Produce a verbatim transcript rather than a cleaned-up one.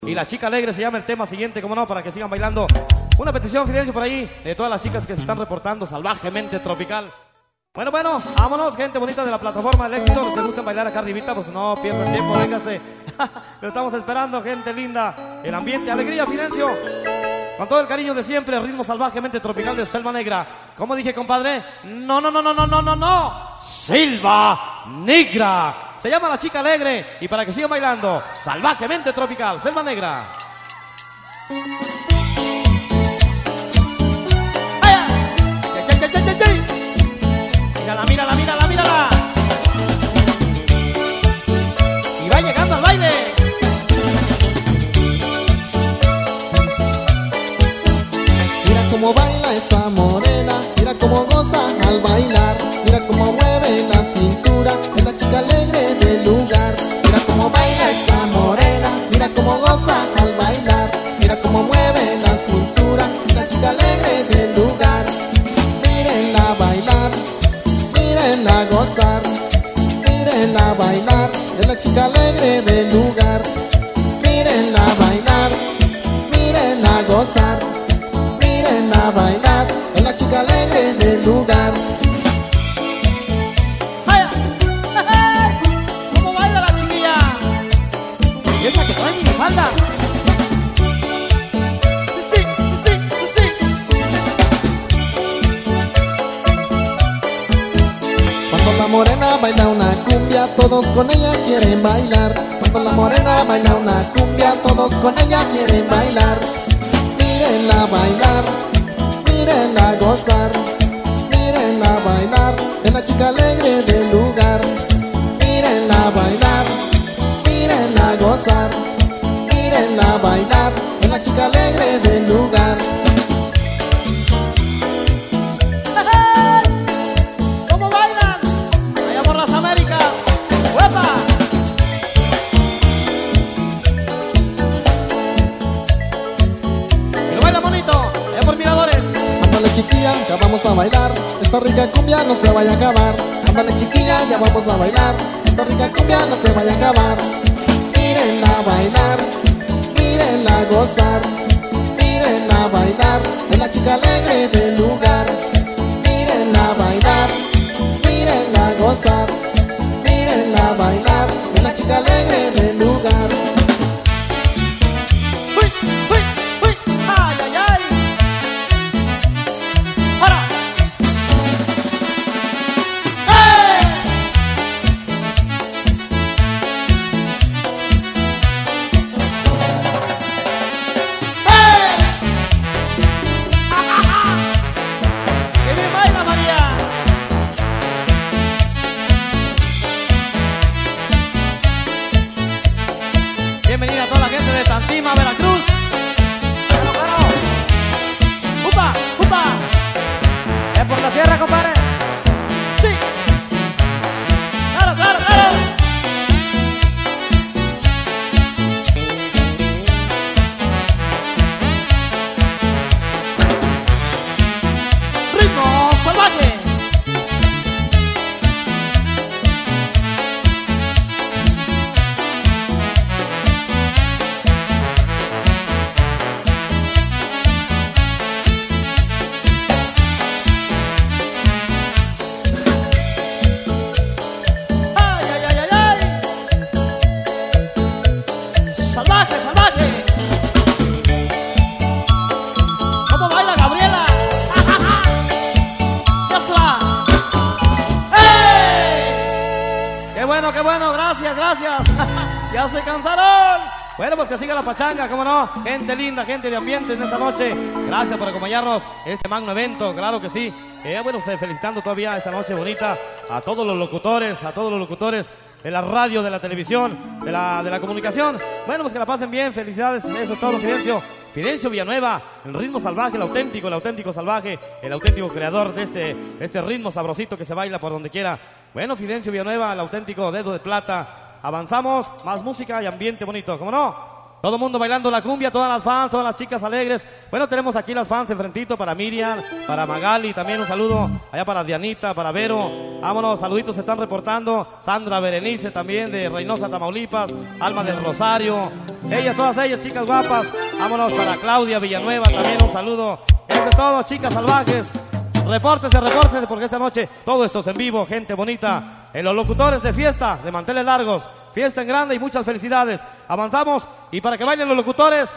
Y la chica alegre se llama el tema siguiente, como no, para que sigan bailando. Una petición, Fidencio, por ahí, de todas las chicas que se están reportando salvajemente tropical. Bueno, bueno, vámonos, gente bonita de la plataforma del éxito. Los que gusten bailar acá arribita, pues no pierdan tiempo, véngase. Lo estamos esperando, gente linda. El ambiente, alegría, Fidencio. Con todo el cariño de siempre, el ritmo salvajemente tropical de Selva Negra. ¿Cómo dije, compadre? No, no, no, no, no, no, no, no. Selva Negra. Se llama La Chica Alegre. Y para que sigan bailando, salvajemente tropical, Selva Negra. Mírala, mírala, mírala, mírala. Y va llegando al baile. Mira cómo baila esa morena, mira cómo goza al bailar, mira cómo mueve la cintura, es la chica alegre del lugar. Mira cómo baila esa morena, mira cómo goza al bailar, mira cómo mueve la cintura, es la chica alegre del lugar. Mírenla bailar, mírenla gozar, mírenla bailar, es la chica alegre del lugar. Mírenla bailar, mírenla gozar, mírenla bailar, es la chica alegre del lugar. ¿Cómo baila la chiquilla? Y esa que trae mi falda. Sí, sí, sí, sí, sí, Cuando la morena baila una cumbia, todos con ella quieren bailar. Cuando la morena baila una cumbia, todos con ella quieren bailar. Mírenla bailar, mírenla gozar, mírenla bailar, es la chica alegre del lugar. Mírenla bailar, mírenla gozar, mírenla bailar, es la chica alegre del lugar. ¿Cómo bailan? Allá por las Américas. ¡Huepa! Y lo baila bonito, allá por Miradores. Ándale chiquilla, ya vamos a bailar, esta rica cumbia no se vaya a acabar. Ándale chiquilla, ya vamos a bailar, esta rica cumbia no se vaya a acabar. Mírenla bailar, mírenla gozar, mírenla bailar, es la chica alegre del lugar. Mírenla bailar, mírenla gozar, mírenla bailar, es la chica alegre del lugar. ¡Uy, uy, uy! ¡Ay, ay, ay! ¡Para! ¡Eh! ¡Eh! ¡Qué bien baila, María! Bienvenida a toda la gente de Tantima, Veracruz. Bueno, bueno. ¡Upa! ¡Upa! ¿Es por la sierra, compadre? ¡Sí! ¡Claro, claro, claro! ¡Ritmo salvaje! ¡Ay, ay, ay, ay, ay! ¡Salvaje, salvaje! ¿Cómo baila Gabriela? ¡Ya se va! ¡Ey! ¡Qué bueno, qué bueno! ¡Gracias, gracias! ¡Ya se cansaron! Bueno, pues que siga la pachanga, cómo no. Gente linda, gente de ambiente en esta noche. Gracias por acompañarnos en este magno evento, claro que sí. Eh, bueno, usted felicitando todavía esta noche bonita a todos los locutores, a todos los locutores de la radio, de la televisión, de la, de la comunicación. Bueno, pues que la pasen bien, felicidades, eso es todo, Fidencio. Fidencio Villanueva, el ritmo salvaje, el auténtico, el auténtico salvaje, el auténtico creador de este, este ritmo sabrosito que se baila por donde quiera. Bueno, Fidencio Villanueva, el auténtico dedo de plata. Avanzamos, más música y ambiente bonito, ¿cómo no? Todo el mundo bailando la cumbia, todas las fans, todas las chicas alegres. Bueno, tenemos aquí las fans enfrentito para Miriam, para Magali, también un saludo allá para Dianita, para Vero. Vámonos, saluditos se están reportando. Sandra Berenice también de Reynosa, Tamaulipas. Alma del Rosario. Ellas, todas ellas, chicas guapas. Vámonos para Claudia Villanueva, también un saludo. Eso es todo, chicas salvajes. Repórtese, repórtese, porque esta noche todo esto es en vivo, gente bonita. En los locutores de fiesta, de manteles largos. Fiesta en grande y muchas felicidades. Avanzamos y para que bailen los locutores,